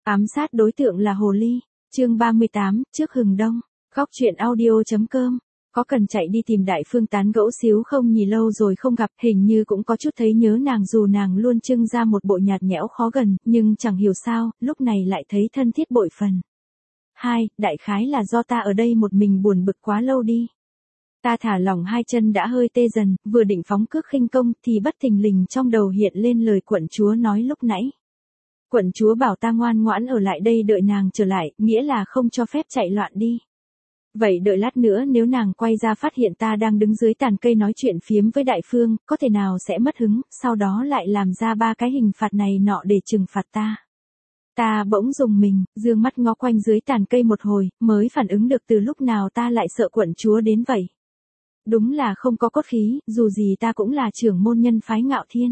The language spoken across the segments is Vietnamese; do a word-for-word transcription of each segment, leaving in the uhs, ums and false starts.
Ám sát đối tượng là hồ ly. Chương ba mươi tám, trước hừng đông. Góc truyện audio.com. Có cần chạy đi tìm Đại Phương tán gẫu xíu không nhỉ, lâu rồi không gặp, hình như cũng có chút thấy nhớ nàng, dù nàng luôn trưng ra một bộ nhạt nhẽo khó gần, nhưng chẳng hiểu sao, lúc này lại thấy thân thiết bội phần. Hai, đại khái là do ta ở đây một mình buồn bực quá lâu đi. Ta thả lỏng hai chân đã hơi tê dần, vừa định phóng cước khinh công thì bất thình lình trong đầu hiện lên lời quận chúa nói lúc nãy. Quận chúa bảo ta ngoan ngoãn ở lại đây đợi nàng trở lại, nghĩa là không cho phép chạy loạn đi. Vậy đợi lát nữa nếu nàng quay ra phát hiện ta đang đứng dưới tàn cây nói chuyện phiếm với Đại Phương, có thể nào sẽ mất hứng, sau đó lại làm ra ba cái hình phạt này nọ để trừng phạt ta. Ta bỗng rùng mình, dương mắt ngó quanh dưới tàn cây một hồi, mới phản ứng được từ lúc nào ta lại sợ quận chúa đến vậy. Đúng là không có cốt khí, dù gì ta cũng là trưởng môn nhân phái Ngạo Thiên.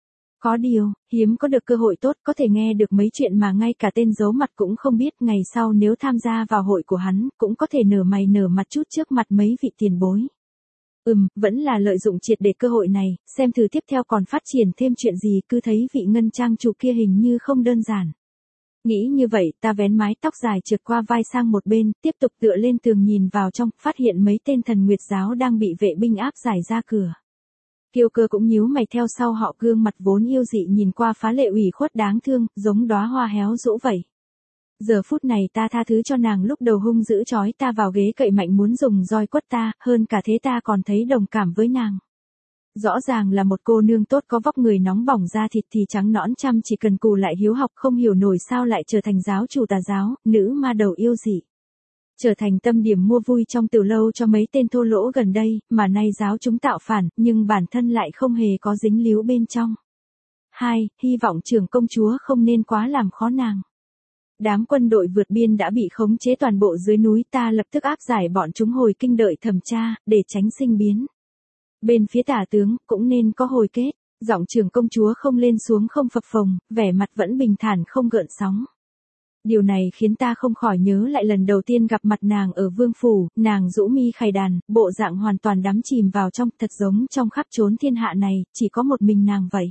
Có điều, hiếm có được cơ hội tốt có thể nghe được mấy chuyện mà ngay cả tên giấu mặt cũng không biết, ngày sau nếu tham gia vào hội của hắn, cũng có thể nở mày nở mặt chút trước mặt mấy vị tiền bối. Ừm, vẫn là lợi dụng triệt để cơ hội này, xem thử tiếp theo còn phát triển thêm chuyện gì, cứ thấy vị ngân trang chủ kia hình như không đơn giản. Nghĩ như vậy, ta vén mái tóc dài trượt qua vai sang một bên, tiếp tục tựa lên tường nhìn vào trong, phát hiện mấy tên thần nguyệt giáo đang bị vệ binh áp giải ra cửa. Kiều Cơ cũng nhíu mày theo sau họ, gương mặt vốn yêu dị nhìn qua phá lệ ủy khuất đáng thương, giống đóa hoa héo rũ vậy. Giờ phút này ta tha thứ cho nàng lúc đầu hung dữ trói ta vào ghế cậy mạnh muốn dùng roi quất ta, hơn cả thế ta còn thấy đồng cảm với nàng. Rõ ràng là một cô nương tốt có vóc người nóng bỏng da thịt thì trắng nõn chăm chỉ cần cù lại hiếu học, không hiểu nổi sao lại trở thành giáo chủ tà giáo, nữ ma đầu yêu dị. Trở thành tâm điểm mua vui trong tiểu lâu cho mấy tên thô lỗ gần đây, mà nay giáo chúng tạo phản, nhưng bản thân lại không hề có dính líu bên trong. Hai, hy vọng trưởng công chúa không nên quá làm khó nàng. Đám quân đội vượt biên đã bị khống chế toàn bộ dưới núi, ta lập tức áp giải bọn chúng hồi kinh đợi thẩm tra, để tránh sinh biến. Bên phía tả tướng, cũng nên có hồi kết, giọng trưởng công chúa không lên xuống không phập phồng, vẻ mặt vẫn bình thản không gợn sóng. Điều này khiến ta không khỏi nhớ lại lần đầu tiên gặp mặt nàng ở vương phủ, nàng rũ mi khải đàn, bộ dạng hoàn toàn đắm chìm vào trong, thật giống trong khắp chốn thiên hạ này, chỉ có một mình nàng vậy.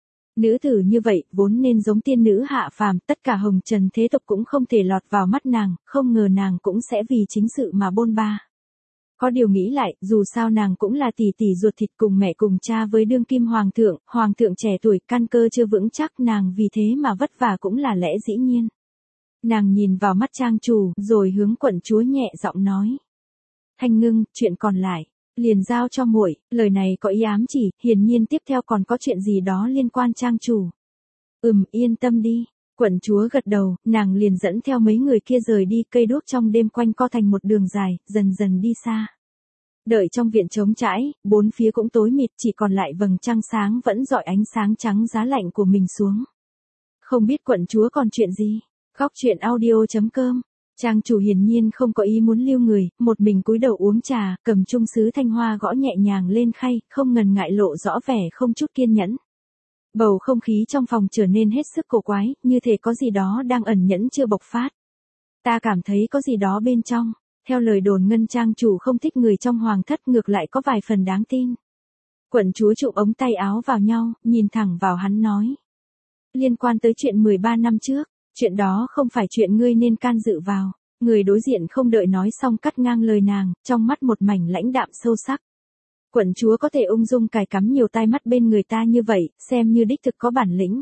Nữ tử như vậy, vốn nên giống tiên nữ hạ phàm, tất cả hồng trần thế tục cũng không thể lọt vào mắt nàng, không ngờ nàng cũng sẽ vì chính sự mà bôn ba. Có điều nghĩ lại, dù sao nàng cũng là tỷ tỷ ruột thịt cùng mẹ cùng cha với đương kim hoàng thượng, hoàng thượng trẻ tuổi, căn cơ chưa vững chắc, nàng vì thế mà vất vả cũng là lẽ dĩ nhiên. Nàng nhìn vào mắt trang chủ, rồi hướng quận chúa nhẹ giọng nói. Thanh Ngưng, chuyện còn lại, liền giao cho muội. Lời này có ý ám chỉ, hiển nhiên tiếp theo còn có chuyện gì đó liên quan trang chủ. Ừm, yên tâm đi. Quận chúa gật đầu, nàng liền dẫn theo mấy người kia rời đi, cây đuốc trong đêm quanh co thành một đường dài, dần dần đi xa. Đợi trong viện trống trải, bốn phía cũng tối mịt, chỉ còn lại vầng trăng sáng vẫn rọi ánh sáng trắng giá lạnh của mình xuống. Không biết quận chúa còn chuyện gì? Góc truyện audio.com. Trang chủ hiển nhiên không có ý muốn lưu người, một mình cúi đầu uống trà, cầm chung sứ thanh hoa gõ nhẹ nhàng lên khay, không ngần ngại lộ rõ vẻ không chút kiên nhẫn. Bầu không khí trong phòng trở nên hết sức cổ quái, như thể có gì đó đang ẩn nhẫn chưa bộc phát. Ta cảm thấy có gì đó bên trong. Theo lời đồn ngân trang chủ không thích người trong hoàng thất, ngược lại có vài phần đáng tin. Quận chúa trụm ống tay áo vào nhau, nhìn thẳng vào hắn nói. Liên quan tới chuyện mười ba năm trước, chuyện đó không phải chuyện ngươi nên can dự vào. Người đối diện không đợi nói xong cắt ngang lời nàng, trong mắt một mảnh lãnh đạm sâu sắc. Quận chúa có thể ung dung cài cắm nhiều tai mắt bên người ta như vậy, xem như đích thực có bản lĩnh.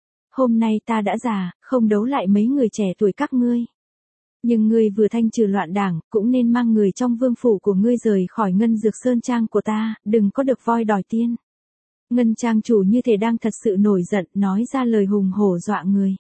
Hôm nay ta đã già, không đấu lại mấy người trẻ tuổi các ngươi. Nhưng ngươi vừa thanh trừ loạn đảng, cũng nên mang người trong vương phủ của ngươi rời khỏi Ngân Dược Sơn Trang của ta, đừng có được voi đòi tiên. Ngân trang chủ như thể đang thật sự nổi giận, nói ra lời hùng hổ dọa người.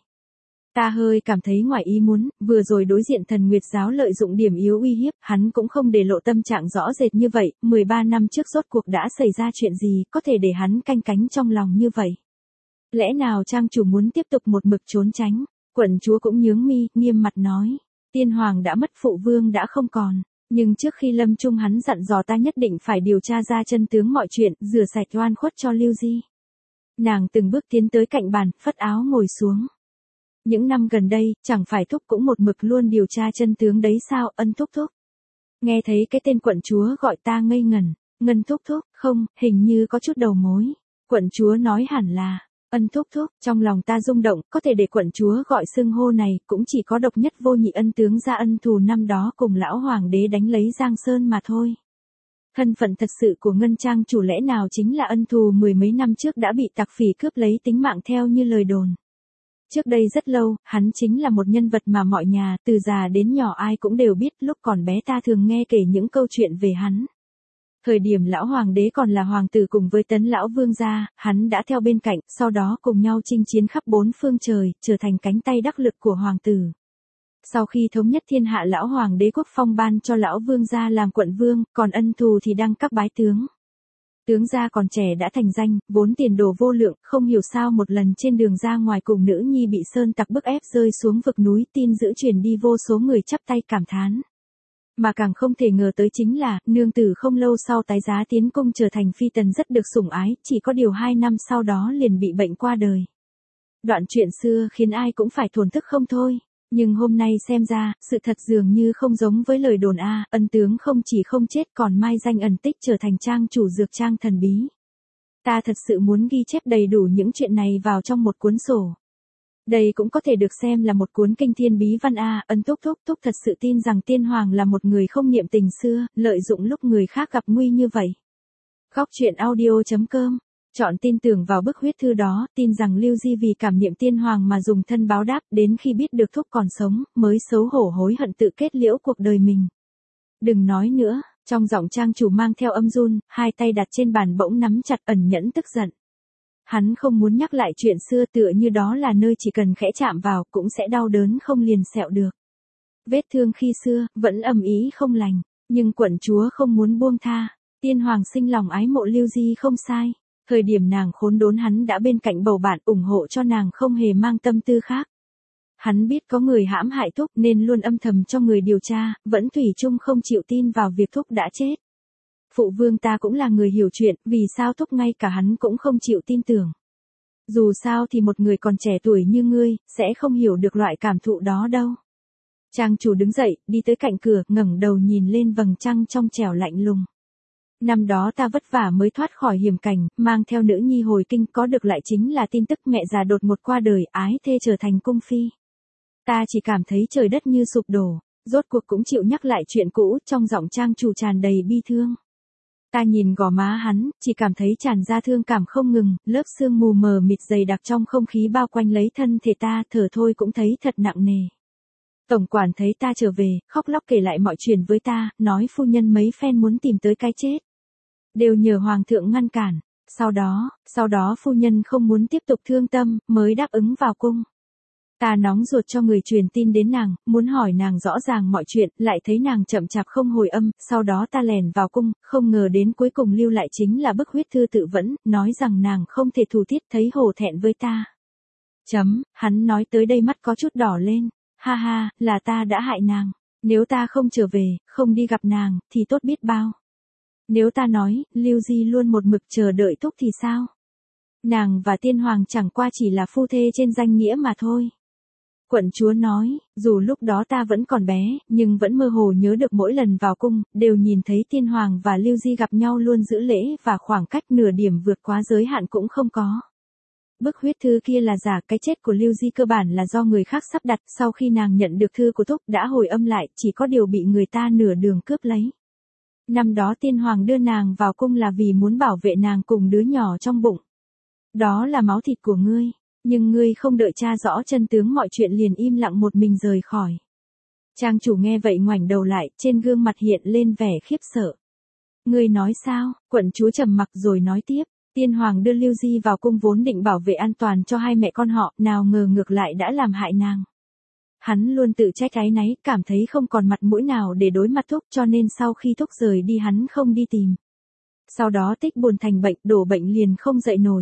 Ta hơi cảm thấy ngoài ý muốn, vừa rồi đối diện thần nguyệt giáo lợi dụng điểm yếu uy hiếp, hắn cũng không để lộ tâm trạng rõ rệt như vậy, mười ba năm trước rốt cuộc đã xảy ra chuyện gì, có thể để hắn canh cánh trong lòng như vậy. Lẽ nào trang chủ muốn tiếp tục một mực trốn tránh? Quận chúa cũng nhướng mi, nghiêm mặt nói. Tiên hoàng đã mất, phụ vương đã không còn, nhưng trước khi lâm chung hắn dặn dò ta nhất định phải điều tra ra chân tướng mọi chuyện, rửa sạch oan khuất cho Lưu Di. Nàng từng bước tiến tới cạnh bàn, phất áo ngồi xuống. Những năm gần đây, chẳng phải thúc cũng một mực luôn điều tra chân tướng đấy sao, Ân thúc thúc. Nghe thấy cái tên quận chúa gọi ta ngây ngẩn, Ngân thúc thúc, không, hình như có chút đầu mối. Quận chúa nói hẳn là, Ân thúc thúc, trong lòng ta rung động, có thể để quận chúa gọi xưng hô này, cũng chỉ có độc nhất vô nhị Ân tướng gia ân thù năm đó cùng lão hoàng đế đánh lấy Giang Sơn mà thôi. Thân phận thật sự của Ngân Trang chủ lẽ nào chính là ân thù mười mấy năm trước đã bị tặc phỉ cướp lấy tính mạng theo như lời đồn. Trước đây rất lâu, hắn chính là một nhân vật mà mọi nhà, từ già đến nhỏ ai cũng đều biết, lúc còn bé ta thường nghe kể những câu chuyện về hắn. Thời điểm lão hoàng đế còn là hoàng tử cùng với Tấn lão vương gia, hắn đã theo bên cạnh, sau đó cùng nhau chinh chiến khắp bốn phương trời, trở thành cánh tay đắc lực của hoàng tử. Sau khi thống nhất thiên hạ lão hoàng đế quốc phong ban cho lão vương gia làm quận vương, còn ân thù thì đăng các bái tướng. Tướng gia còn trẻ đã thành danh, vốn tiền đồ vô lượng, không hiểu sao một lần trên đường ra ngoài cùng nữ nhi bị sơn tặc bức ép rơi xuống vực núi, tin dữ truyền đi vô số người chắp tay cảm thán. Mà càng không thể ngờ tới chính là, nương tử không lâu sau tái giá tiến cung trở thành phi tần rất được sủng ái, chỉ có điều hai năm sau đó liền bị bệnh qua đời. Đoạn chuyện xưa khiến ai cũng phải thổn thức không thôi. Nhưng hôm nay xem ra, sự thật dường như không giống với lời đồn a, ân tướng không chỉ không chết còn mai danh ẩn tích trở thành trang chủ dược trang thần bí. Ta thật sự muốn ghi chép đầy đủ những chuyện này vào trong một cuốn sổ. Đây cũng có thể được xem là một cuốn kinh thiên bí văn a, ân thúc thúc thúc thật sự tin rằng tiên hoàng là một người không niệm tình xưa, lợi dụng lúc người khác gặp nguy như vậy. Góc truyện audio chấm com Chọn tin tưởng vào bức huyết thư đó, tin rằng Lưu Di vì cảm niệm tiên hoàng mà dùng thân báo đáp, đến khi biết được thúc còn sống, mới xấu hổ hối hận tự kết liễu cuộc đời mình. Đừng nói nữa, trong giọng trang chủ mang theo âm run, hai tay đặt trên bàn bỗng nắm chặt ẩn nhẫn tức giận. Hắn không muốn nhắc lại chuyện xưa tựa như đó là nơi chỉ cần khẽ chạm vào cũng sẽ đau đớn không liền sẹo được. Vết thương khi xưa, vẫn ầm ĩ không lành, nhưng quận chúa không muốn buông tha, tiên hoàng sinh lòng ái mộ Lưu Di không sai. Thời điểm nàng khốn đốn hắn đã bên cạnh bầu bạn ủng hộ cho nàng không hề mang tâm tư khác. Hắn biết có người hãm hại thúc nên luôn âm thầm cho người điều tra, vẫn thủy chung không chịu tin vào việc thúc đã chết. Phụ vương ta cũng là người hiểu chuyện, vì sao thúc ngay cả hắn cũng không chịu tin tưởng. Dù sao thì một người còn trẻ tuổi như ngươi, sẽ không hiểu được loại cảm thụ đó đâu. Trang chủ đứng dậy, đi tới cạnh cửa, ngẩng đầu nhìn lên vầng trăng trong trẻo lạnh lùng. Năm đó ta vất vả mới thoát khỏi hiểm cảnh, mang theo nữ nhi hồi kinh, có được lại chính là tin tức mẹ già đột ngột qua đời, ái thê trở thành cung phi. Ta chỉ cảm thấy trời đất như sụp đổ, rốt cuộc cũng chịu nhắc lại chuyện cũ, trong giọng trang chủ tràn đầy bi thương. Ta nhìn gò má hắn, chỉ cảm thấy tràn ra thương cảm không ngừng, lớp sương mù mờ mịt dày đặc trong không khí bao quanh lấy thân thể ta, thở thôi cũng thấy thật nặng nề. Tổng quản thấy ta trở về, khóc lóc kể lại mọi chuyện với ta, nói phu nhân mấy phen muốn tìm tới cái chết. Đều nhờ hoàng thượng ngăn cản, sau đó, sau đó phu nhân không muốn tiếp tục thương tâm, mới đáp ứng vào cung. Ta nóng ruột cho người truyền tin đến nàng, muốn hỏi nàng rõ ràng mọi chuyện, lại thấy nàng chậm chạp không hồi âm, sau đó ta lèn vào cung, không ngờ đến cuối cùng lưu lại chính là bức huyết thư tự vẫn, nói rằng nàng không thể thù tiết, thấy hổ thẹn với ta. Chấm, hắn nói tới đây mắt có chút đỏ lên, ha ha, là ta đã hại nàng, nếu ta không trở về, không đi gặp nàng, thì tốt biết bao. Nếu ta nói, Lưu Di luôn một mực chờ đợi thúc thì sao? Nàng và tiên hoàng chẳng qua chỉ là phu thê trên danh nghĩa mà thôi. Quận chúa nói, dù lúc đó ta vẫn còn bé, nhưng vẫn mơ hồ nhớ được mỗi lần vào cung, đều nhìn thấy tiên hoàng và Lưu Di gặp nhau luôn giữ lễ và khoảng cách nửa điểm vượt quá giới hạn cũng không có. Bức huyết thư kia là giả, cái chết của Lưu Di cơ bản là do người khác sắp đặt, sau khi nàng nhận được thư của thúc đã hồi âm lại, chỉ có điều bị người ta nửa đường cướp lấy. Năm đó tiên hoàng đưa nàng vào cung là vì muốn bảo vệ nàng cùng đứa nhỏ trong bụng. Đó là máu thịt của ngươi, nhưng ngươi không đợi tra rõ chân tướng mọi chuyện liền im lặng một mình rời khỏi. Trang chủ nghe vậy ngoảnh đầu lại, trên gương mặt hiện lên vẻ khiếp sợ. Ngươi nói sao? Quận chúa trầm mặc rồi nói tiếp, tiên hoàng đưa Lưu Di vào cung vốn định bảo vệ an toàn cho hai mẹ con họ, nào ngờ ngược lại đã làm hại nàng. Hắn luôn tự trách áy náy, cảm thấy không còn mặt mũi nào để đối mặt thúc, cho nên sau khi thúc rời đi hắn không đi tìm. Sau đó tích buồn thành bệnh, đổ bệnh liền không dậy nổi.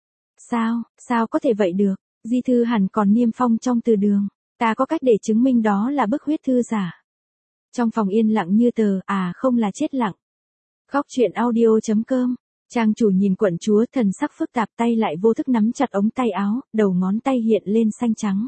Sao, sao có thể vậy được? Di thư hẳn còn niêm phong trong từ đường. Ta có cách để chứng minh đó là bức huyết thư giả. Trong phòng yên lặng như tờ, à không là chết lặng. Góc truyện audio chấm com Trang chủ nhìn quận chúa thần sắc phức tạp, tay lại vô thức nắm chặt ống tay áo, đầu ngón tay hiện lên xanh trắng.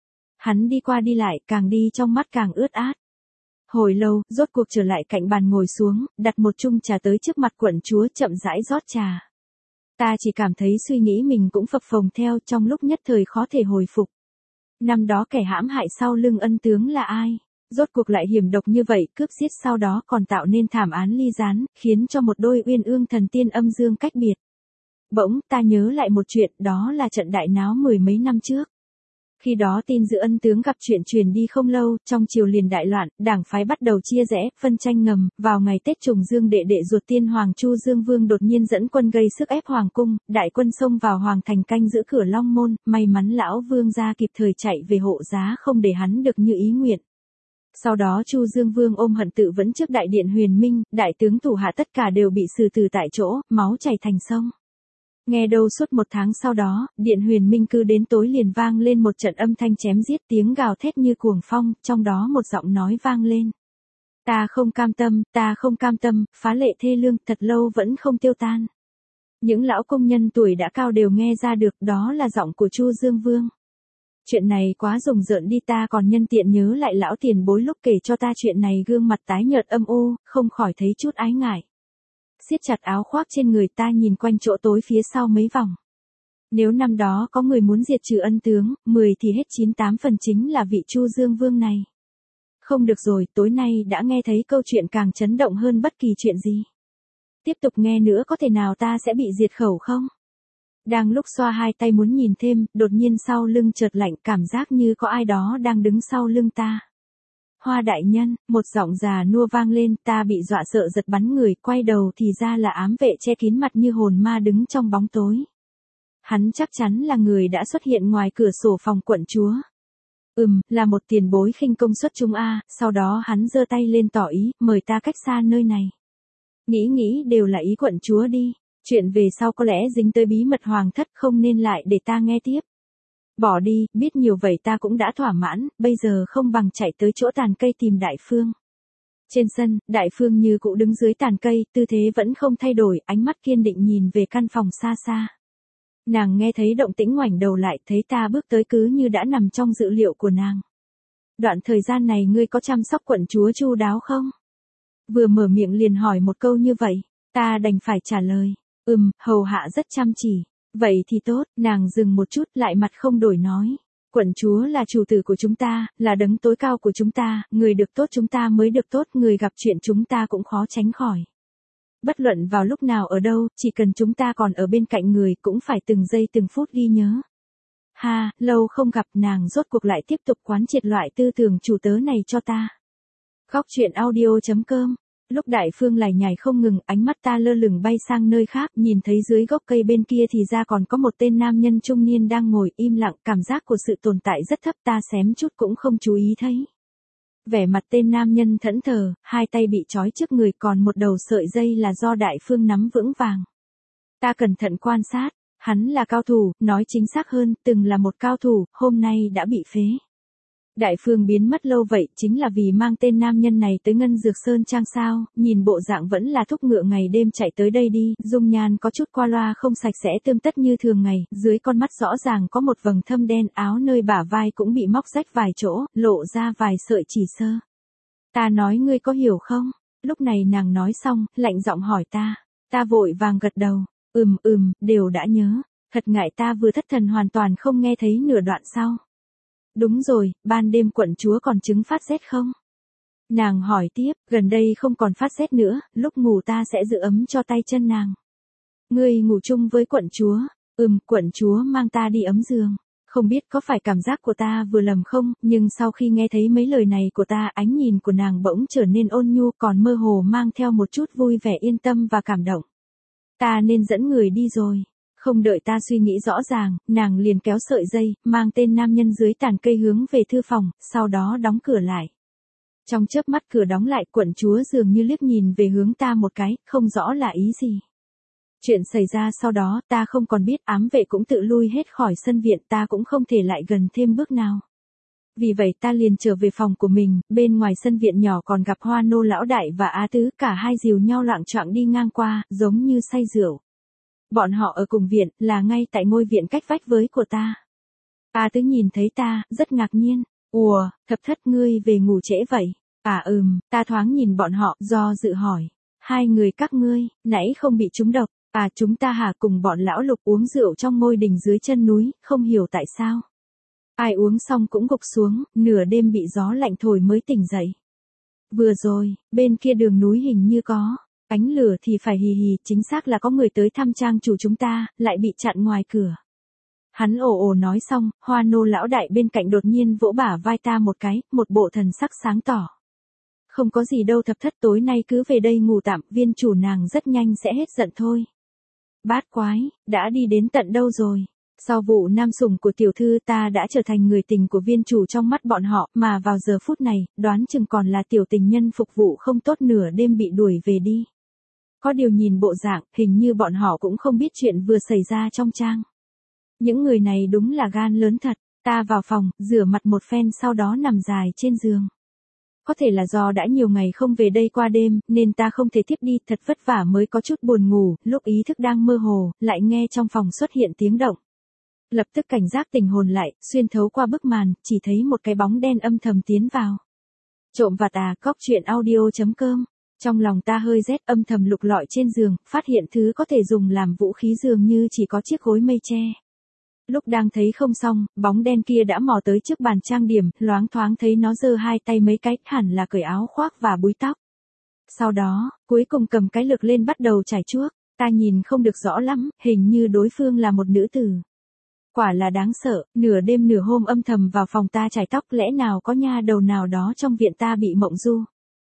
Hắn đi qua đi lại, càng đi trong mắt càng ướt át. Hồi lâu, rốt cuộc trở lại cạnh bàn ngồi xuống, đặt một chung trà tới trước mặt quận chúa chậm rãi rót trà. Ta chỉ cảm thấy suy nghĩ mình cũng phập phồng theo, trong lúc nhất thời khó thể hồi phục. Năm đó kẻ hãm hại sau lưng ân tướng là ai? Rốt cuộc lại hiểm độc như vậy, cướp giết sau đó còn tạo nên thảm án ly gián, khiến cho một đôi uyên ương thần tiên âm dương cách biệt. Bỗng, ta nhớ lại một chuyện, đó là trận đại náo mười mấy năm trước. Khi đó tin dự ân tướng gặp chuyện truyền đi không lâu, trong triều liền đại loạn, đảng phái bắt đầu chia rẽ, phân tranh ngầm, vào ngày Tết Trùng Dương đệ đệ ruột tiên hoàng Chu Dương Vương đột nhiên dẫn quân gây sức ép hoàng cung, đại quân xông vào hoàng thành canh giữ cửa Long Môn, may mắn lão vương gia kịp thời chạy về hộ giá không để hắn được như ý nguyện. Sau đó Chu Dương Vương ôm hận tự vẫn trước đại điện Huyền Minh, đại tướng thủ hạ tất cả đều bị xử tử tại chỗ, máu chảy thành sông. Nghe đâu suốt một tháng sau đó, điện Huyền Minh cứ đến tối liền vang lên một trận âm thanh chém giết, tiếng gào thét như cuồng phong, trong đó một giọng nói vang lên. Ta không cam tâm, ta không cam tâm, phá lệ thê lương, thật lâu vẫn không tiêu tan. Những lão công nhân tuổi đã cao đều nghe ra được, đó là giọng của Chu Dương Vương. Chuyện này quá rùng rợn đi, ta còn nhân tiện nhớ lại lão tiền bối lúc kể cho ta chuyện này, gương mặt tái nhợt âm u, không khỏi thấy chút ái ngại. Siết chặt áo khoác trên người, ta nhìn quanh chỗ tối phía sau mấy vòng. Nếu năm đó có người muốn diệt trừ ân tướng, mười thì hết chín tám phần chính là vị Chu Dương Vương này. Không được rồi, tối nay đã nghe thấy câu chuyện càng chấn động hơn bất kỳ chuyện gì. Tiếp tục nghe nữa có thể nào ta sẽ bị diệt khẩu không? Đang lúc xoa hai tay muốn nhìn thêm, đột nhiên sau lưng chợt lạnh, cảm giác như có ai đó đang đứng sau lưng ta. Hoa đại nhân, một giọng già nua vang lên, ta bị dọa sợ giật bắn người, quay đầu thì ra là ám vệ che kín mặt như hồn ma đứng trong bóng tối. Hắn chắc chắn là người đã xuất hiện ngoài cửa sổ phòng quận chúa. Ừm, là một tiền bối khinh công xuất chúng a, sau đó hắn giơ tay lên tỏ ý, mời ta cách xa nơi này. Nghĩ nghĩ đều là ý quận chúa đi, chuyện về sau có lẽ dính tới bí mật hoàng thất, không nên lại để ta nghe tiếp. Bỏ đi, biết nhiều vậy ta cũng đã thỏa mãn, bây giờ không bằng chạy tới chỗ tàn cây tìm Đại Phương. Trên sân, Đại Phương như cũ đứng dưới tàn cây, tư thế vẫn không thay đổi, ánh mắt kiên định nhìn về căn phòng xa xa. Nàng nghe thấy động tĩnh ngoảnh đầu lại, thấy ta bước tới cứ như đã nằm trong dự liệu của nàng. Đoạn thời gian này ngươi có chăm sóc quận chúa chu đáo không? Vừa mở miệng liền hỏi một câu như vậy, ta đành phải trả lời, ừm, hầu hạ rất chăm chỉ. Vậy thì tốt, nàng dừng một chút lại mặt không đổi nói. Quận chúa là chủ tử của chúng ta, là đấng tối cao của chúng ta, người được tốt chúng ta mới được tốt, người gặp chuyện chúng ta cũng khó tránh khỏi. Bất luận vào lúc nào ở đâu, chỉ cần chúng ta còn ở bên cạnh người cũng phải từng giây từng phút ghi nhớ. Ha, lâu không gặp, nàng rốt cuộc lại tiếp tục quán triệt loại tư tưởng chủ tớ này cho ta. Góc truyện audio chấm com. Lúc Đại Phương lải nhải không ngừng, ánh mắt ta lơ lửng bay sang nơi khác, nhìn thấy dưới gốc cây bên kia thì ra còn có một tên nam nhân trung niên đang ngồi im lặng, cảm giác của sự tồn tại rất thấp, ta xém chút cũng không chú ý thấy. Vẻ mặt tên nam nhân thẫn thờ, hai tay bị trói trước người, còn một đầu sợi dây là do Đại Phương nắm vững vàng. Ta cẩn thận quan sát, hắn là cao thủ, nói chính xác hơn, từng là một cao thủ, hôm nay đã bị phế. Đại Phương biến mất lâu vậy chính là vì mang tên nam nhân này tới Ngân Dược Sơn Trang sao, nhìn bộ dạng vẫn là thúc ngựa ngày đêm chạy tới đây đi, dung nhan có chút qua loa không sạch sẽ tươm tất như thường ngày, dưới con mắt rõ ràng có một vầng thâm đen, áo nơi bả vai cũng bị móc rách vài chỗ, lộ ra vài sợi chỉ sơ. Ta nói ngươi có hiểu không? Lúc này nàng nói xong, lạnh giọng hỏi ta, ta vội vàng gật đầu, ừm ừm, đều đã nhớ, thật ngại ta vừa thất thần hoàn toàn không nghe thấy nửa đoạn sau. Đúng rồi, ban đêm quận chúa còn chứng phát rét không? Nàng hỏi tiếp, gần đây không còn phát rét nữa, lúc ngủ ta sẽ giữ ấm cho tay chân nàng. Ngươi ngủ chung với quận chúa, ừm, quận chúa mang ta đi ấm giường. Không biết có phải cảm giác của ta vừa lầm không, nhưng sau khi nghe thấy mấy lời này của ta, ánh nhìn của nàng bỗng trở nên ôn nhu, còn mơ hồ mang theo một chút vui vẻ, yên tâm và cảm động. Ta nên dẫn người đi rồi. Không đợi ta suy nghĩ rõ ràng, nàng liền kéo sợi dây, mang tên nam nhân dưới tàn cây hướng về thư phòng, sau đó đóng cửa lại. Trong chớp mắt cửa đóng lại, quận chúa dường như liếc nhìn về hướng ta một cái, không rõ là ý gì. Chuyện xảy ra sau đó, ta không còn biết, ám vệ cũng tự lui hết khỏi sân viện, ta cũng không thể lại gần thêm bước nào. Vì vậy ta liền trở về phòng của mình, bên ngoài sân viện nhỏ còn gặp Hoa Nô lão đại và Á Tứ, cả hai dìu nhau loạng choạng đi ngang qua, giống như say rượu. Bọn họ ở cùng viện, là ngay tại ngôi viện cách vách với của ta. Á Tứ nhìn thấy ta, rất ngạc nhiên. Ủa, Thập Thất ngươi về ngủ trễ vậy? À ừm, ta thoáng nhìn bọn họ, do dự hỏi. Hai người các ngươi, nãy không bị trúng độc. À chúng ta hả, cùng bọn lão Lục uống rượu trong ngôi đình dưới chân núi, không hiểu tại sao. Ai uống xong cũng gục xuống, nửa đêm bị gió lạnh thổi mới tỉnh dậy. Vừa rồi, bên kia đường núi hình như có ánh lửa thì phải hì hì, chính xác là có người tới thăm trang chủ chúng ta, lại bị chặn ngoài cửa. Hắn ồ ồ nói xong, Hoa nô lão đại bên cạnh đột nhiên vỗ bả vai ta một cái, một bộ thần sắc sáng tỏ. Không có gì đâu thập thất, tối nay cứ về đây ngủ tạm, viên chủ nàng rất nhanh sẽ hết giận thôi. Bát quái, đã đi đến tận đâu rồi? Sau vụ nam sủng của tiểu thư ta đã trở thành người tình của viên chủ trong mắt bọn họ, mà vào giờ phút này, đoán chừng còn là tiểu tình nhân phục vụ không tốt, nửa đêm bị đuổi về đi. Có điều nhìn bộ dạng, hình như bọn họ cũng không biết chuyện vừa xảy ra trong trang. Những người này đúng là gan lớn thật. Ta vào phòng, rửa mặt một phen sau đó nằm dài trên giường. Có thể là do đã nhiều ngày không về đây qua đêm, nên ta không thể tiếp đi, thật vất vả mới có chút buồn ngủ, lúc ý thức đang mơ hồ, lại nghe trong phòng xuất hiện tiếng động. Lập tức cảnh giác tỉnh hồn lại, xuyên thấu qua bức màn, chỉ thấy một cái bóng đen âm thầm tiến vào. Trộm vặt à, cóc truyện audio chấm com. Trong lòng ta hơi rét, âm thầm lục lọi trên giường, phát hiện thứ có thể dùng làm vũ khí dường như chỉ có chiếc gối mây tre. Lúc đang thấy không xong, bóng đen kia đã mò tới trước bàn trang điểm, loáng thoáng thấy nó giơ hai tay mấy cái, hẳn là cởi áo khoác và búi tóc. Sau đó, cuối cùng cầm cái lược lên bắt đầu chải chuốt. Ta nhìn không được rõ lắm, hình như đối phương là một nữ tử. Quả là đáng sợ, nửa đêm nửa hôm âm thầm vào phòng ta chải tóc, lẽ nào có nha đầu nào đó trong viện ta bị mộng du.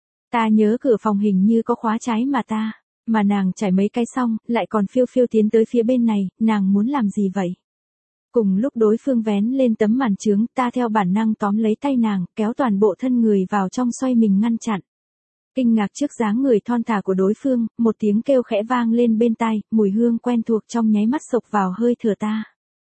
Ta nhớ cửa phòng hình như có khóa trái mà ta, mà nàng chải mấy cái xong, lại còn phiêu phiêu tiến tới phía bên này, nàng muốn làm gì vậy? Cùng lúc đối phương vén lên tấm màn chướng, ta theo bản năng tóm lấy tay nàng, kéo toàn bộ thân người vào trong xoay mình ngăn chặn. Kinh ngạc trước dáng người thon thả của đối phương, một tiếng kêu khẽ vang lên bên tai, mùi hương quen thuộc trong nháy mắt sộc vào hơi thở ta.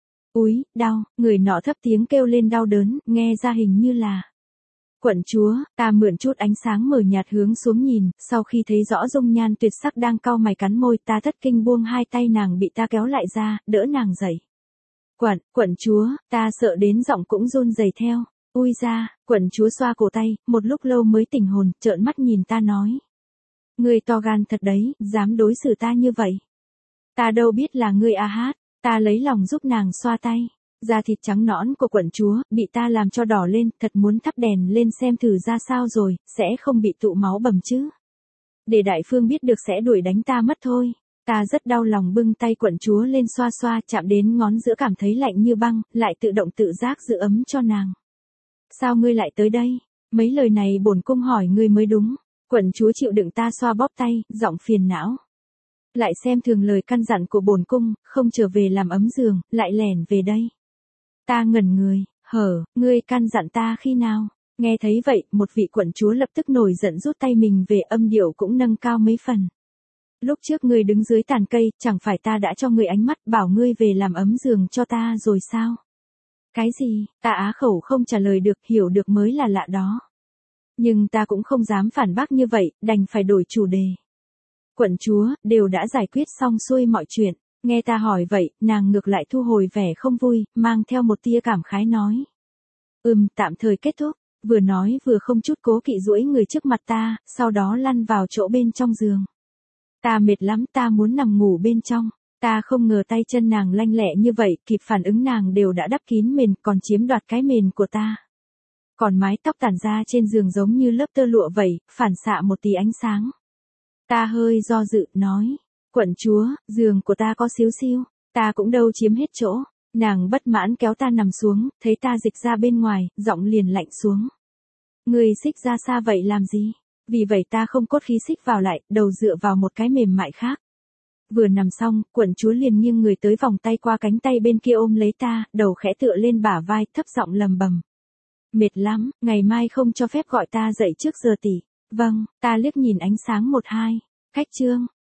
Úi, đau, người nọ thấp tiếng kêu lên đau đớn, nghe ra hình như là quận chúa. Ta mượn chút ánh sáng mờ nhạt hướng xuống nhìn, sau khi thấy rõ dung nhan tuyệt sắc đang cau mày cắn môi, ta thất kinh buông hai tay nàng bị ta kéo lại ra, đỡ nàng dậy. Quận, quận chúa, ta sợ đến giọng cũng run rẩy theo. Ui ra, quận chúa xoa cổ tay, một lúc lâu mới tỉnh hồn, trợn mắt nhìn ta nói. Ngươi to gan thật đấy, dám đối xử ta như vậy. Ta đâu biết là ngươi a hát, ta lấy lòng giúp nàng xoa tay. Da thịt trắng nõn của quận chúa, bị ta làm cho đỏ lên, thật muốn thắp đèn lên xem thử ra sao rồi, sẽ không bị tụ máu bầm chứ. Để đại phương biết được sẽ đuổi đánh ta mất thôi. Ta rất đau lòng bưng tay quận chúa lên xoa xoa, chạm đến ngón giữa cảm thấy lạnh như băng, lại tự động tự giác giữ ấm cho nàng. Sao ngươi lại tới đây? Mấy lời này bổn cung hỏi ngươi mới đúng. Quận chúa chịu đựng ta xoa bóp tay, giọng phiền não. Lại xem thường lời căn dặn của bổn cung, không trở về làm ấm giường, lại lẻn về đây. Ta ngẩn người, hở, ngươi căn dặn ta khi nào? Nghe thấy vậy, một vị quận chúa lập tức nổi giận rút tay mình về, âm điệu cũng nâng cao mấy phần. Lúc trước ngươi đứng dưới tàn cây, chẳng phải ta đã cho ngươi ánh mắt bảo ngươi về làm ấm giường cho ta rồi sao? Cái gì? Ta á khẩu không trả lời được, hiểu được mới là lạ đó. Nhưng ta cũng không dám phản bác như vậy, đành phải đổi chủ đề. Quận chúa, đều đã giải quyết xong xuôi mọi chuyện. Nghe ta hỏi vậy, nàng ngược lại thu hồi vẻ không vui, mang theo một tia cảm khái nói. Ừm, tạm thời kết thúc. Vừa nói vừa không chút cố kỵ duỗi người trước mặt ta, sau đó lăn vào chỗ bên trong giường. Ta mệt lắm, ta muốn nằm ngủ bên trong. Ta không ngờ tay chân nàng lanh lẹ như vậy, kịp phản ứng nàng đều đã đắp kín mền, còn chiếm đoạt cái mền của ta. Còn mái tóc tản ra trên giường giống như lớp tơ lụa vậy, phản xạ một tí ánh sáng. Ta hơi do dự, nói. Quận chúa, giường của ta có xíu xiu, ta cũng đâu chiếm hết chỗ. Nàng bất mãn kéo ta nằm xuống, thấy ta dịch ra bên ngoài, giọng liền lạnh xuống. Ngươi xích ra xa vậy làm gì? Vì vậy ta không cốt khí xích vào lại, đầu dựa vào một cái mềm mại khác. Vừa nằm xong, quận chúa liền nghiêng người tới vòng tay qua cánh tay bên kia ôm lấy ta, đầu khẽ tựa lên bả vai, thấp giọng lầm bầm. Mệt lắm, ngày mai không cho phép gọi ta dậy trước giờ tỷ. Vâng, ta liếc nhìn ánh sáng một hai. Khách trương,